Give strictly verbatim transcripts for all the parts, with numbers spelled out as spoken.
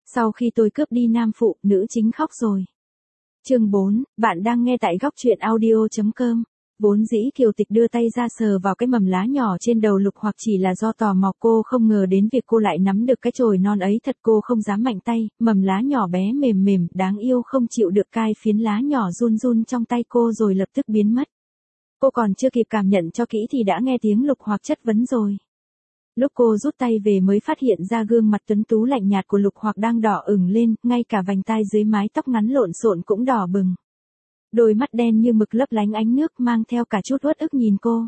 Sau khi tôi cướp đi nam phụ, nữ chính khóc rồi. Chương bốn, bạn đang nghe tại góc truyện audio chấm com. Vốn dĩ Kiều Tịch đưa tay ra sờ vào cái mầm lá nhỏ trên đầu Lục Hoặc chỉ là do tò mò, cô không ngờ đến việc cô lại nắm được cái chồi non ấy thật, cô không dám mạnh tay, mầm lá nhỏ bé mềm mềm, đáng yêu không chịu được cai phiến lá nhỏ run run trong tay cô rồi lập tức biến mất. Cô còn chưa kịp cảm nhận cho kỹ thì đã nghe tiếng Lục Hoặc chất vấn rồi. Lúc cô rút tay về mới phát hiện ra gương mặt tuấn tú lạnh nhạt của Lục Hoặc đang đỏ ửng lên, ngay cả vành tai dưới mái tóc ngắn lộn xộn cũng đỏ bừng. Đôi mắt đen như mực lấp lánh ánh nước mang theo cả chút uất ức nhìn cô.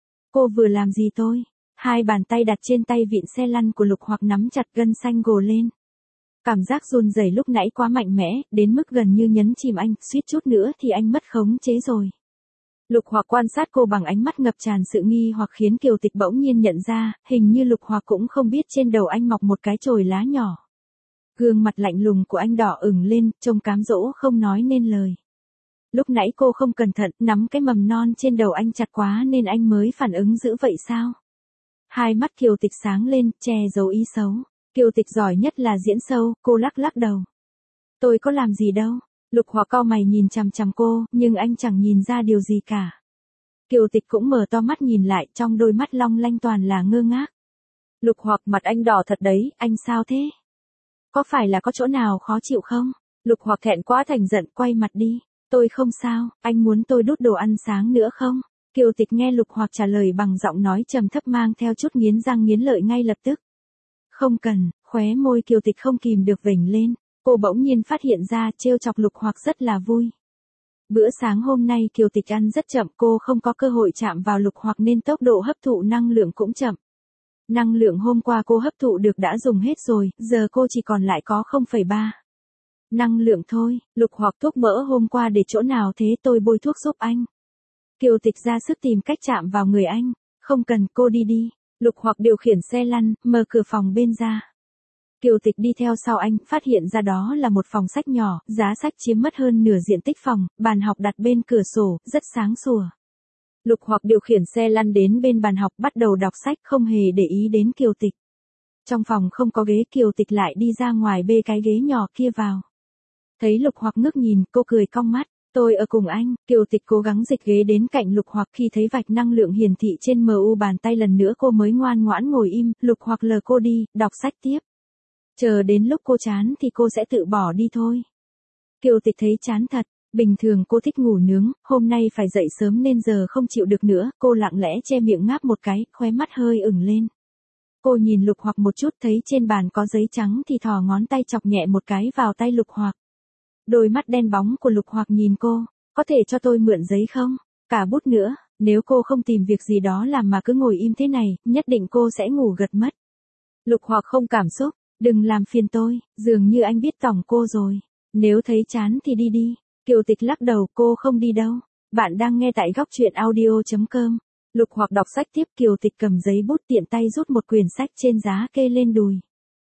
Cô vừa làm gì tôi? Hai bàn tay đặt trên tay vịn xe lăn của Lục Hoặc nắm chặt gân xanh gồ lên. Cảm giác run rẩy lúc nãy quá mạnh mẽ, đến mức gần như nhấn chìm anh, suýt chút nữa thì anh mất khống chế rồi. Lục Hoặc quan sát cô bằng ánh mắt ngập tràn sự nghi hoặc khiến Kiều Tịch bỗng nhiên nhận ra, hình như Lục Hoặc cũng không biết trên đầu anh mọc một cái chồi lá nhỏ. Gương mặt lạnh lùng của anh đỏ ửng lên, trông cám dỗ không nói nên lời. Lúc nãy cô không cẩn thận, nắm cái mầm non trên đầu anh chặt quá nên anh mới phản ứng dữ vậy sao? Hai mắt Kiều Tịch sáng lên, che giấu ý xấu. Kiều Tịch giỏi nhất là diễn sâu, cô lắc lắc đầu. Tôi có làm gì đâu. Lục Hoặc cau mày nhìn chằm chằm cô, nhưng anh chẳng nhìn ra điều gì cả. Kiều Tịch cũng mở to mắt nhìn lại, trong đôi mắt long lanh toàn là ngơ ngác. Lục Hoặc, mặt anh đỏ thật đấy, anh sao thế? Có phải là có chỗ nào khó chịu không? Lục Hoặc thẹn quá thành giận, quay mặt đi. Tôi không sao, anh muốn tôi đút đồ ăn sáng nữa không? Kiều Tịch nghe Lục Hoặc trả lời bằng giọng nói trầm thấp mang theo chút nghiến răng nghiến lợi ngay lập tức. Không cần, khóe môi Kiều Tịch không kìm được vểnh lên. Cô bỗng nhiên phát hiện ra trêu chọc Lục Hoặc rất là vui. Bữa sáng hôm nay Kiều Tịch ăn rất chậm, cô không có cơ hội chạm vào Lục Hoặc nên tốc độ hấp thụ năng lượng cũng chậm. Năng lượng hôm qua cô hấp thụ được đã dùng hết rồi, giờ cô chỉ còn lại có không phẩy ba. Năng lượng thôi. Lục Hoặc, thuốc mỡ hôm qua để chỗ nào thế, tôi bôi thuốc giúp anh. Kiều Tịch ra sức tìm cách chạm vào người anh. Không cần, cô đi đi. Lục Hoặc điều khiển xe lăn, mở cửa phòng bên ra. Kiều Tịch đi theo sau anh, phát hiện ra đó là một phòng sách nhỏ, giá sách chiếm mất hơn nửa diện tích phòng, bàn học đặt bên cửa sổ, rất sáng sủa. Lục Hoặc điều khiển xe lăn đến bên bàn học bắt đầu đọc sách, không hề để ý đến Kiều Tịch. Trong phòng không có ghế, Kiều Tịch lại đi ra ngoài bê cái ghế nhỏ kia vào. Thấy Lục Hoặc ngước nhìn, cô cười cong mắt. Tôi ở cùng anh. Kiều Tịch cố gắng dịch ghế đến cạnh Lục Hoặc, khi thấy vạch năng lượng hiển thị trên em u bàn tay lần nữa cô mới ngoan ngoãn ngồi im. Lục Hoặc lờ cô đi, đọc sách tiếp. Chờ đến lúc cô chán thì cô sẽ tự bỏ đi thôi. Kiều Tịch thấy chán thật. Bình thường cô thích ngủ nướng, hôm nay phải dậy sớm nên giờ không chịu được nữa. Cô lặng lẽ che miệng ngáp một cái, khóe mắt hơi ửng lên. Cô nhìn Lục Hoặc một chút, thấy trên bàn có giấy trắng thì thò ngón tay chọc nhẹ một cái vào tay Lục Hoặc. Đôi mắt đen bóng của Lục Hoặc nhìn cô. Có thể cho tôi mượn giấy không? Cả bút nữa. Nếu cô không tìm việc gì đó làm mà cứ ngồi im thế này, nhất định cô sẽ ngủ gật mất. Lục Hoặc không cảm xúc. Đừng làm phiền tôi, dường như anh biết tỏng cô rồi. Nếu thấy chán thì đi đi. Kiều Tịch lắc đầu, cô không đi đâu. Bạn đang nghe tại góc truyện audio chấm com. Lục Hoặc đọc sách tiếp, Kiều Tịch cầm giấy bút tiện tay rút một quyển sách trên giá kê lên đùi.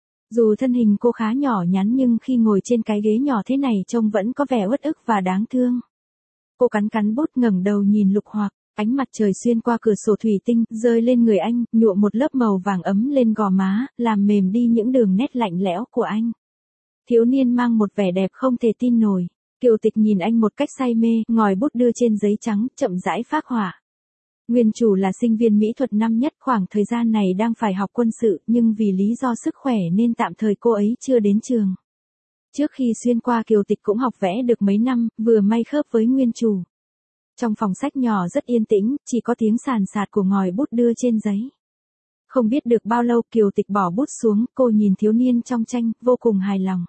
Dù thân hình cô khá nhỏ nhắn nhưng khi ngồi trên cái ghế nhỏ thế này trông vẫn có vẻ uất ức và đáng thương. Cô cắn cắn bút ngẩng đầu nhìn Lục Hoặc, ánh mặt trời xuyên qua cửa sổ thủy tinh, rơi lên người anh, nhuộm một lớp màu vàng ấm lên gò má, làm mềm đi những đường nét lạnh lẽo của anh. Thiếu niên mang một vẻ đẹp không thể tin nổi. Kiều Tịch nhìn anh một cách say mê, ngòi bút đưa trên giấy trắng, chậm rãi phác họa. Nguyên chủ là sinh viên mỹ thuật năm nhất, khoảng thời gian này đang phải học quân sự, nhưng vì lý do sức khỏe nên tạm thời cô ấy chưa đến trường. Trước khi xuyên qua Kiều Tịch cũng học vẽ được mấy năm, vừa may khớp với nguyên chủ. Trong phòng sách nhỏ rất yên tĩnh, chỉ có tiếng sàn sạt của ngòi bút đưa trên giấy. Không biết được bao lâu Kiều Tịch bỏ bút xuống, cô nhìn thiếu niên trong tranh, vô cùng hài lòng.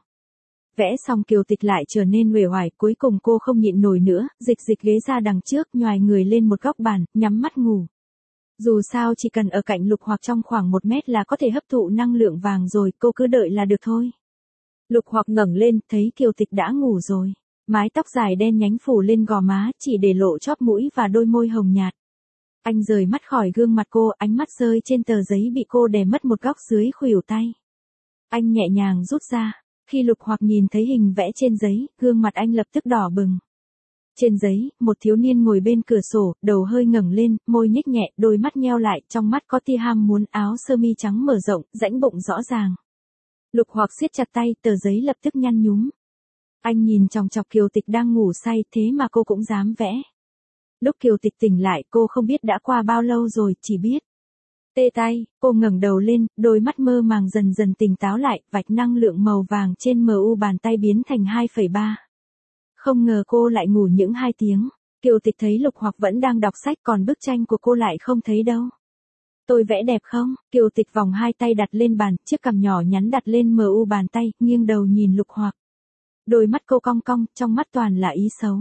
Vẽ xong Kiều Tịch lại trở nên uể oải, cuối cùng cô không nhịn nổi nữa, dịch dịch ghế ra đằng trước, nhoài người lên một góc bàn, nhắm mắt ngủ. Dù sao chỉ cần ở cạnh Lục Hoặc trong khoảng một mét là có thể hấp thụ năng lượng vàng rồi, cô cứ đợi là được thôi. Lục Hoặc ngẩng lên, thấy Kiều Tịch đã ngủ rồi. Mái tóc dài đen nhánh phủ lên gò má, chỉ để lộ chóp mũi và đôi môi hồng nhạt. Anh rời mắt khỏi gương mặt cô, ánh mắt rơi trên tờ giấy bị cô đè mất một góc dưới khuỷu tay. Anh nhẹ nhàng rút ra. Khi Lục Hoặc nhìn thấy hình vẽ trên giấy, gương mặt anh lập tức đỏ bừng. Trên giấy, một thiếu niên ngồi bên cửa sổ, đầu hơi ngẩng lên, môi nhếch nhẹ, đôi mắt nheo lại, trong mắt có tia ham muốn, áo sơ mi trắng mở rộng, rãnh bụng rõ ràng. Lục Hoặc siết chặt tay, tờ giấy lập tức nhăn nhúm. Anh nhìn chòng chọc Kiều Tịch đang ngủ say, thế mà cô cũng dám vẽ. Lúc Kiều Tịch tỉnh lại, cô không biết đã qua bao lâu rồi, chỉ biết tê tay. Cô ngẩng đầu lên, đôi mắt mơ màng dần dần tỉnh táo lại, vạch năng lượng màu vàng trên em u bàn tay biến thành hai phẩy ba. Không ngờ cô lại ngủ những hai tiếng. Kiều Tịch thấy Lục Hoặc vẫn đang đọc sách, còn bức tranh của cô lại không thấy đâu. Tôi vẽ đẹp không? Kiều Tịch vòng hai tay đặt lên bàn, chiếc cằm nhỏ nhắn đặt lên em u bàn tay, nghiêng đầu nhìn Lục Hoặc. Đôi mắt cô cong cong, trong mắt toàn là ý xấu.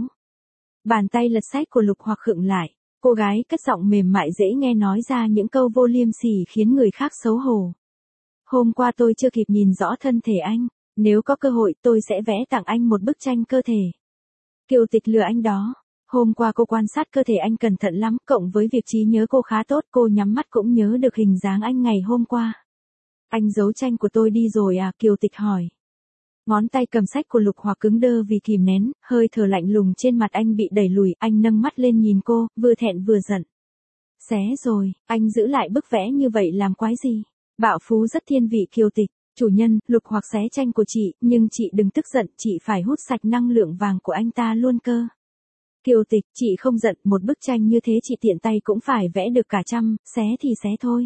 Bàn tay lật sách của Lục Hoặc khựng lại. Cô gái cất giọng mềm mại dễ nghe nói ra những câu vô liêm sỉ khiến người khác xấu hổ. Hôm qua tôi chưa kịp nhìn rõ thân thể anh, nếu có cơ hội tôi sẽ vẽ tặng anh một bức tranh cơ thể. Kiều Tịch lừa anh đó. Hôm qua cô quan sát cơ thể anh cẩn thận lắm, cộng với việc trí nhớ cô khá tốt, cô nhắm mắt cũng nhớ được hình dáng anh ngày hôm qua. Anh giấu tranh của tôi đi rồi à? Kiều Tịch hỏi. Ngón tay cầm sách của Lục Hoặc cứng đơ vì kìm nén, hơi thở lạnh lùng trên mặt anh bị đẩy lùi, anh nâng mắt lên nhìn cô, vừa thẹn vừa giận. Xé rồi, anh giữ lại bức vẽ như vậy làm quái gì? Bạo phú rất thiên vị Kiều Tịch. Chủ nhân, Lục Hoặc xé tranh của chị, nhưng chị đừng tức giận, chị phải hút sạch năng lượng vàng của anh ta luôn cơ. Kiều Tịch, chị không giận, một bức tranh như thế chị tiện tay cũng phải vẽ được cả trăm, xé thì xé thôi.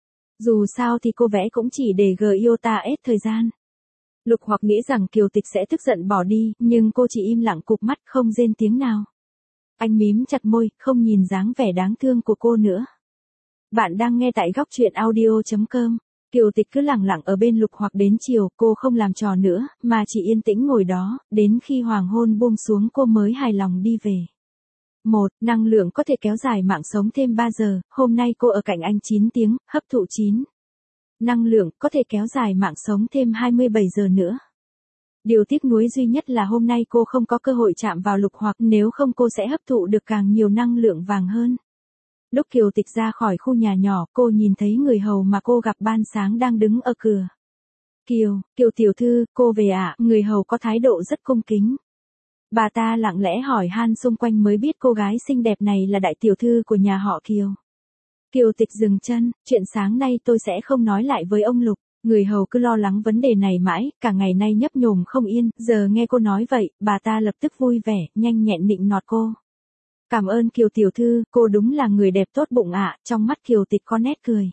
Dù sao thì cô vẽ cũng chỉ để Giota ết thời gian. Lục Hoặc nghĩ rằng Kiều Tịch sẽ tức giận bỏ đi, nhưng cô chỉ im lặng cụp mắt không rên tiếng nào. Anh mím chặt môi, không nhìn dáng vẻ đáng thương của cô nữa. Bạn đang nghe tại góc truyện audio chấm com. Kiều Tịch cứ lặng lặng ở bên Lục Hoặc đến chiều, cô không làm trò nữa, mà chỉ yên tĩnh ngồi đó, đến khi hoàng hôn buông xuống cô mới hài lòng đi về. một. Năng lượng có thể kéo dài mạng sống thêm ba giờ, hôm nay cô ở cạnh anh chín tiếng, hấp thụ chín. Năng lượng có thể kéo dài mạng sống thêm hai mươi bảy giờ nữa. Điều tiếc nuối duy nhất là hôm nay cô không có cơ hội chạm vào Lục Hoặc, nếu không cô sẽ hấp thụ được càng nhiều năng lượng vàng hơn. Lúc Kiều Tịch ra khỏi khu nhà nhỏ, cô nhìn thấy người hầu mà cô gặp ban sáng đang đứng ở cửa. Kiều, Kiều tiểu thư, cô về ạ, à? Người hầu có thái độ rất cung kính. Bà ta lặng lẽ hỏi han xung quanh mới biết cô gái xinh đẹp này là đại tiểu thư của nhà họ Kiều. Kiều Tịch dừng chân, chuyện sáng nay tôi sẽ không nói lại với ông Lục. Người hầu cứ lo lắng vấn đề này mãi, cả ngày nay nhấp nhổm không yên, giờ nghe cô nói vậy, bà ta lập tức vui vẻ, nhanh nhẹn nịnh nọt cô. Cảm ơn Kiều tiểu thư, cô đúng là người đẹp tốt bụng ạ, trong mắt Kiều Tịch có nét cười.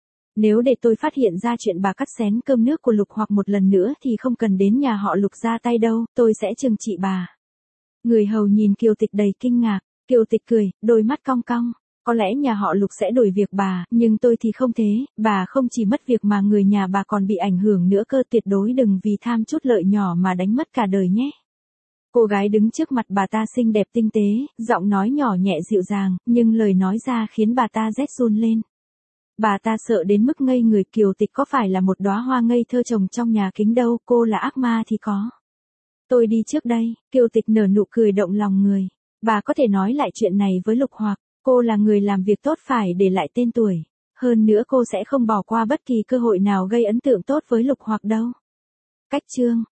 Nếu để tôi phát hiện ra chuyện bà cắt xén cơm nước của Lục Hoặc một lần nữa thì không cần đến nhà họ Lục ra tay đâu, tôi sẽ trừng trị bà. Người hầu nhìn Kiều Tịch đầy kinh ngạc, Kiều Tịch cười, đôi mắt cong cong. Có lẽ nhà họ Lục sẽ đổi việc bà, nhưng tôi thì không thế, bà không chỉ mất việc mà người nhà bà còn bị ảnh hưởng nữa cơ, tuyệt đối đừng vì tham chút lợi nhỏ mà đánh mất cả đời nhé. Cô gái đứng trước mặt bà ta xinh đẹp tinh tế, giọng nói nhỏ nhẹ dịu dàng, nhưng lời nói ra khiến bà ta rét run lên. Bà ta sợ đến mức ngây người. Kiều Tịch có phải là một đóa hoa ngây thơ trồng trong nhà kính đâu, cô là ác ma thì có. Tôi đi trước đây, Kiều Tịch nở nụ cười động lòng người. Bà có thể nói lại chuyện này với Lục Hoặc, cô là người làm việc tốt phải để lại tên tuổi. Hơn nữa cô sẽ không bỏ qua bất kỳ cơ hội nào gây ấn tượng tốt với Lục Hoặc đâu. Cách chương